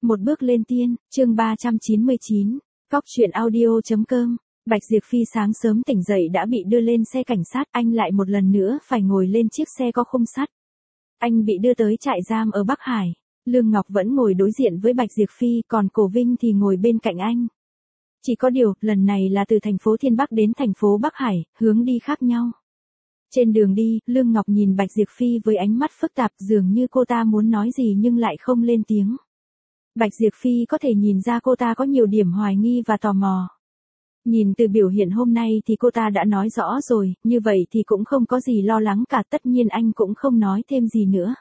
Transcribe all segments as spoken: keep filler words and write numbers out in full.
Một bước lên tiên, chương ba trăm chín mươi chín, cóc truyện audio.com. Bạch Diệp Phi sáng sớm tỉnh dậy đã bị đưa lên xe cảnh sát, anh lại một lần nữa phải ngồi lên chiếc xe có khung sắt. Anh bị đưa tới trại giam ở Bắc Hải, Lương Ngọc vẫn ngồi đối diện với Bạch Diệp Phi, còn Cổ Vinh thì ngồi bên cạnh anh. Chỉ có điều, lần này là từ thành phố Thiên Bắc đến thành phố Bắc Hải, hướng đi khác nhau. Trên đường đi, Lương Ngọc nhìn Bạch Diệp Phi với ánh mắt phức tạp, dường như cô ta muốn nói gì nhưng lại không lên tiếng. Bạch Diệp Phi có thể nhìn ra cô ta có nhiều điểm hoài nghi và tò mò. Nhìn từ biểu hiện hôm nay thì cô ta đã nói rõ rồi, như vậy thì cũng không có gì lo lắng cả, tất nhiên anh cũng không nói thêm gì nữa.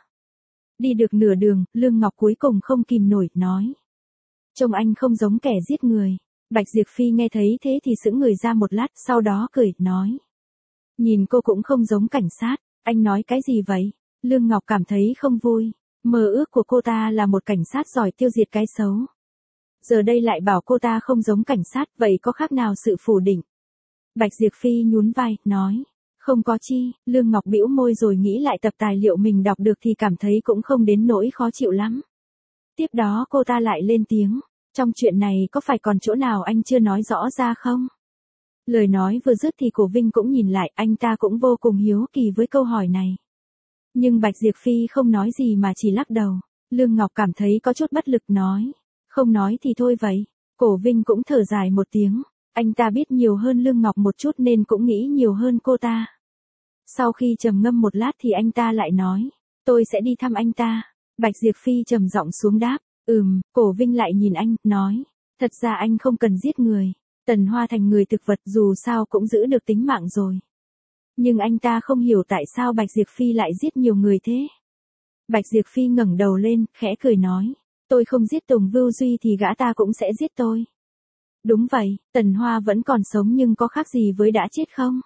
Đi được nửa đường, Lương Ngọc cuối cùng không kìm nổi, nói. Trông anh không giống kẻ giết người. Bạch Diệp Phi nghe thấy thế thì sững người ra một lát, sau đó cười, nói. Nhìn cô cũng không giống cảnh sát, anh nói cái gì vậy? Lương Ngọc cảm thấy không vui. Mơ ước của cô ta là một cảnh sát giỏi tiêu diệt cái xấu. Giờ đây lại bảo cô ta không giống cảnh sát, vậy có khác nào sự phủ định? Bạch Diệp Phi nhún vai, nói. Không có chi. Lương Ngọc bĩu môi rồi nghĩ lại tập tài liệu mình đọc được thì cảm thấy cũng không đến nỗi khó chịu lắm. Tiếp đó cô ta lại lên tiếng. Trong chuyện này có phải còn chỗ nào anh chưa nói rõ ra không? Lời nói vừa dứt thì Cổ Vinh cũng nhìn lại, anh ta cũng vô cùng hiếu kỳ với câu hỏi này. Nhưng Bạch Diệp Phi không nói gì mà chỉ lắc đầu. Lương Ngọc cảm thấy có chút bất lực, nói. Không nói thì thôi vậy. Cổ Vinh cũng thở dài một tiếng. Anh ta biết nhiều hơn Lương Ngọc một chút nên cũng nghĩ nhiều hơn cô ta. Sau khi trầm ngâm một lát thì anh ta lại nói. Tôi sẽ đi thăm anh ta. Bạch Diệp Phi trầm giọng xuống đáp. Ừm. Cổ Vinh lại nhìn anh, nói. Thật ra anh không cần giết người. Tần Hoa thành người thực vật dù sao cũng giữ được tính mạng rồi. Nhưng anh ta không hiểu tại sao Bạch Diệp Phi lại giết nhiều người thế. Bạch Diệp Phi ngẩng đầu lên, khẽ cười nói. Tôi không giết Tùng Vưu Duy thì gã ta cũng sẽ giết tôi. Đúng vậy, Tần Hoa vẫn còn sống nhưng có khác gì với đã chết không?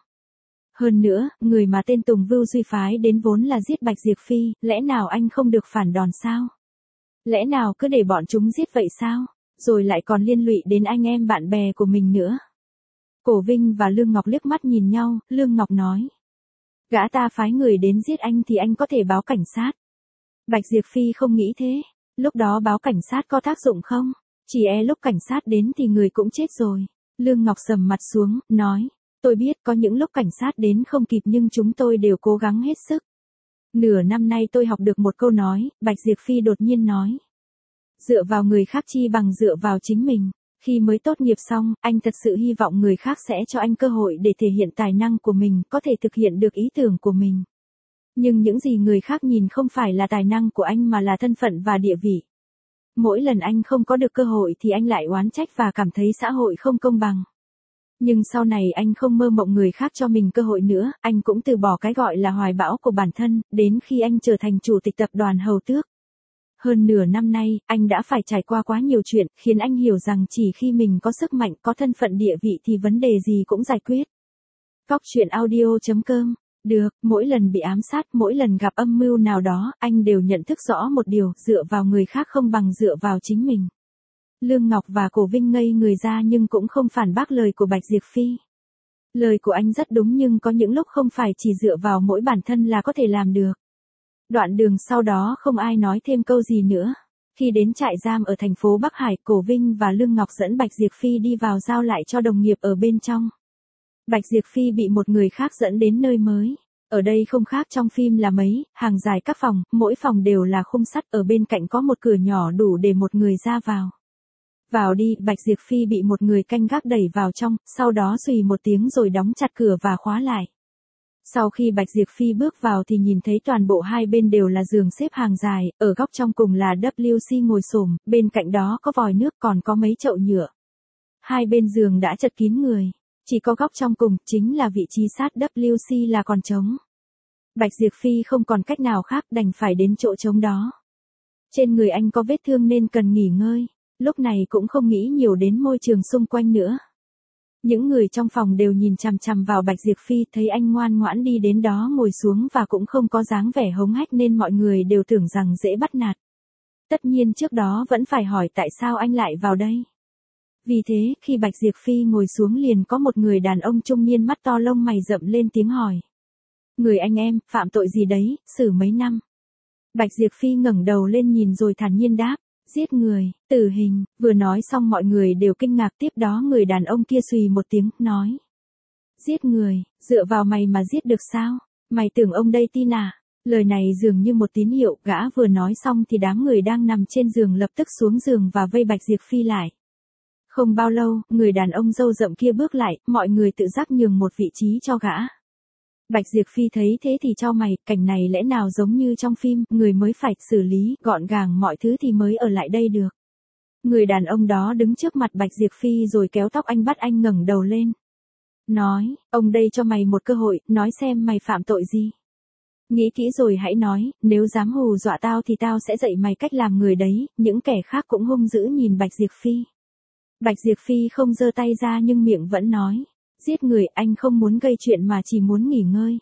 Hơn nữa, người mà tên Tùng Vưu Duy phái đến vốn là giết Bạch Diệp Phi, lẽ nào anh không được phản đòn sao? Lẽ nào cứ để bọn chúng giết vậy sao? Rồi lại còn liên lụy đến anh em bạn bè của mình nữa. Cổ Vinh và Lương Ngọc liếc mắt nhìn nhau, Lương Ngọc nói. Gã ta phái người đến giết anh thì anh có thể báo cảnh sát. Bạch Diệp Phi không nghĩ thế. Lúc đó báo cảnh sát có tác dụng không? Chỉ e lúc cảnh sát đến thì người cũng chết rồi. Lương Ngọc sầm mặt xuống, nói. Tôi biết có những lúc cảnh sát đến không kịp nhưng chúng tôi đều cố gắng hết sức. Nửa năm nay tôi học được một câu nói, Bạch Diệp Phi đột nhiên nói. Dựa vào người khác chi bằng dựa vào chính mình. Khi mới tốt nghiệp xong, anh thật sự hy vọng người khác sẽ cho anh cơ hội để thể hiện tài năng của mình, có thể thực hiện được ý tưởng của mình. Nhưng những gì người khác nhìn không phải là tài năng của anh mà là thân phận và địa vị. Mỗi lần anh không có được cơ hội thì anh lại oán trách và cảm thấy xã hội không công bằng. Nhưng sau này anh không mơ mộng người khác cho mình cơ hội nữa, anh cũng từ bỏ cái gọi là hoài bão của bản thân, đến khi anh trở thành chủ tịch tập đoàn Hầu Tước. Hơn nửa năm nay, anh đã phải trải qua quá nhiều chuyện, khiến anh hiểu rằng chỉ khi mình có sức mạnh, có thân phận địa vị thì vấn đề gì cũng giải quyết. Cóc truyện audio.com. Được, mỗi lần bị ám sát, mỗi lần gặp âm mưu nào đó, anh đều nhận thức rõ một điều, dựa vào người khác không bằng dựa vào chính mình. Lương Ngọc và Cổ Vinh ngây người ra nhưng cũng không phản bác lời của Bạch Diệp Phi. Lời của anh rất đúng nhưng có những lúc không phải chỉ dựa vào mỗi bản thân là có thể làm được. Đoạn đường sau đó không ai nói thêm câu gì nữa. Khi đến trại giam ở thành phố Bắc Hải, Cổ Vinh và Lương Ngọc dẫn Bạch Diệp Phi đi vào giao lại cho đồng nghiệp ở bên trong. Bạch Diệp Phi bị một người khác dẫn đến nơi mới. Ở đây không khác trong phim là mấy, hàng dài các phòng, mỗi phòng đều là khung sắt, ở bên cạnh có một cửa nhỏ đủ để một người ra vào. Vào đi, Bạch Diệp Phi bị một người canh gác đẩy vào trong, sau đó xùy một tiếng rồi đóng chặt cửa và khóa lại. Sau khi Bạch Diệp Phi bước vào thì nhìn thấy toàn bộ hai bên đều là giường xếp hàng dài, ở góc trong cùng là W C ngồi xổm, bên cạnh đó có vòi nước còn có mấy chậu nhựa. Hai bên giường đã chật kín người, chỉ có góc trong cùng, chính là vị trí sát W C là còn trống. Bạch Diệp Phi không còn cách nào khác đành phải đến chỗ trống đó. Trên người anh có vết thương nên cần nghỉ ngơi, lúc này cũng không nghĩ nhiều đến môi trường xung quanh nữa. Những người trong phòng đều nhìn chằm chằm vào Bạch Diệp Phi, thấy anh ngoan ngoãn đi đến đó ngồi xuống và cũng không có dáng vẻ hống hách nên mọi người đều tưởng rằng dễ bắt nạt. Tất nhiên trước đó vẫn phải hỏi tại sao anh lại vào đây. Vì thế, khi Bạch Diệp Phi ngồi xuống liền có một người đàn ông trung niên mắt to lông mày rậm lên tiếng hỏi. Người anh em, phạm tội gì đấy, xử mấy năm? Bạch Diệp Phi ngẩng đầu lên nhìn rồi thản nhiên đáp, Giết người, tử hình, vừa nói xong mọi người đều kinh ngạc, tiếp đó người đàn ông kia xùy một tiếng, nói. Giết người, dựa vào mày mà giết được sao? Mày tưởng ông đây tin à? Lời này dường như một tín hiệu, gã vừa nói xong thì đám người đang nằm trên giường lập tức xuống giường và vây Bạch Diệp Phi lại. Không bao lâu, người đàn ông râu rậm kia bước lại, mọi người tự giác nhường một vị trí cho gã. Bạch Diệp Phi thấy thế thì chau mày, cảnh này lẽ nào giống như trong phim, người mới phải xử lý, gọn gàng mọi thứ thì mới ở lại đây được. Người đàn ông đó đứng trước mặt Bạch Diệp Phi rồi kéo tóc anh bắt anh ngẩng đầu lên. Nói, ông đây cho mày một cơ hội, nói xem mày phạm tội gì. Nghĩ kỹ rồi hãy nói, nếu dám hù dọa tao thì tao sẽ dạy mày cách làm người đấy, những kẻ khác cũng hung dữ nhìn Bạch Diệp Phi. Bạch Diệp Phi không giơ tay ra nhưng miệng vẫn nói. Giết người, anh không muốn gây chuyện mà chỉ muốn nghỉ ngơi.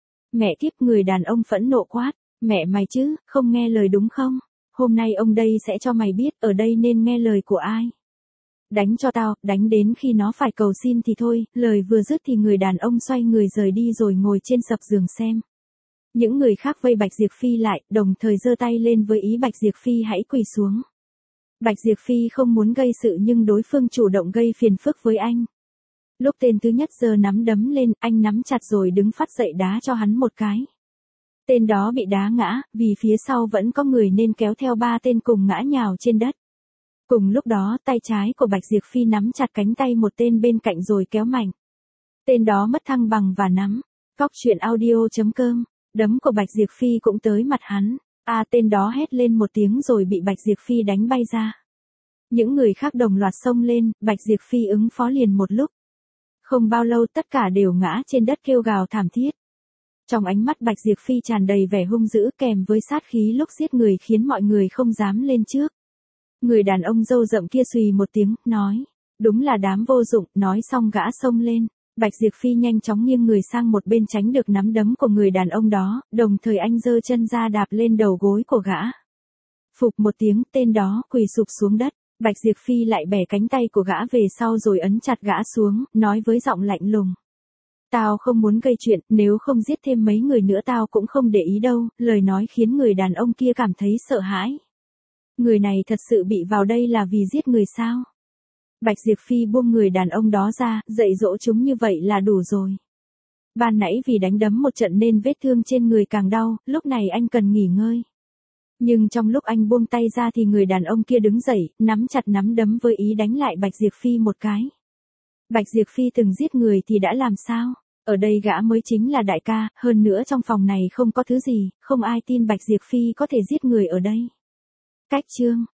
Mẹ kiếp, người đàn ông phẫn nộ quát. Mẹ mày chứ, không nghe lời đúng không? Hôm nay ông đây sẽ cho mày biết ở đây nên nghe lời của ai. Đánh cho tao, đánh đến khi nó phải cầu xin thì thôi. Lời vừa dứt thì người đàn ông xoay người rời đi rồi ngồi trên sập giường xem. Những người khác vây Bạch Diệp Phi lại, đồng thời giơ tay lên với ý Bạch Diệp Phi hãy quỳ xuống. Bạch Diệp Phi không muốn gây sự nhưng đối phương chủ động gây phiền phức với anh. Lúc tên thứ nhất giơ nắm đấm lên, anh nắm chặt rồi đứng phát dậy đá cho hắn một cái. Tên đó bị đá ngã, vì phía sau vẫn có người nên kéo theo ba tên cùng ngã nhào trên đất. Cùng lúc đó, tay trái của Bạch Diệp Phi nắm chặt cánh tay một tên bên cạnh rồi kéo mạnh. Tên đó mất thăng bằng và nắm. Cóc truyện audio chấm com, đấm của Bạch Diệp Phi cũng tới mặt hắn. A à, tên đó hét lên một tiếng rồi bị Bạch Diệp Phi đánh bay ra. Những người khác đồng loạt xông lên, Bạch Diệp Phi ứng phó liền một lúc. Không bao lâu tất cả đều ngã trên đất kêu gào thảm thiết. Trong ánh mắt Bạch Diệp Phi tràn đầy vẻ hung dữ kèm với sát khí lúc giết người khiến mọi người không dám lên trước. Người đàn ông râu rậm kia xùy một tiếng, nói. Đúng là đám vô dụng, nói xong gã xông lên. Bạch Diệp Phi nhanh chóng nghiêng người sang một bên tránh được nắm đấm của người đàn ông đó, đồng thời anh giơ chân ra đạp lên đầu gối của gã. Phục một tiếng, tên đó quỳ sụp xuống đất. Bạch Diệp Phi lại bẻ cánh tay của gã về sau rồi ấn chặt gã xuống, nói với giọng lạnh lùng. Tao không muốn gây chuyện, nếu không giết thêm mấy người nữa tao cũng không để ý đâu, lời nói khiến người đàn ông kia cảm thấy sợ hãi. Người này thật sự bị vào đây là vì giết người sao? Bạch Diệp Phi buông người đàn ông đó ra, dạy dỗ chúng như vậy là đủ rồi. Ban nãy vì đánh đấm một trận nên vết thương trên người càng đau, lúc này anh cần nghỉ ngơi. Nhưng trong lúc anh buông tay ra thì người đàn ông kia đứng dậy, nắm chặt nắm đấm với ý đánh lại Bạch Diệp Phi một cái. Bạch Diệp Phi từng giết người thì đã làm sao? Ở đây gã mới chính là đại ca, hơn nữa trong phòng này không có thứ gì, không ai tin Bạch Diệp Phi có thể giết người ở đây. Cách chương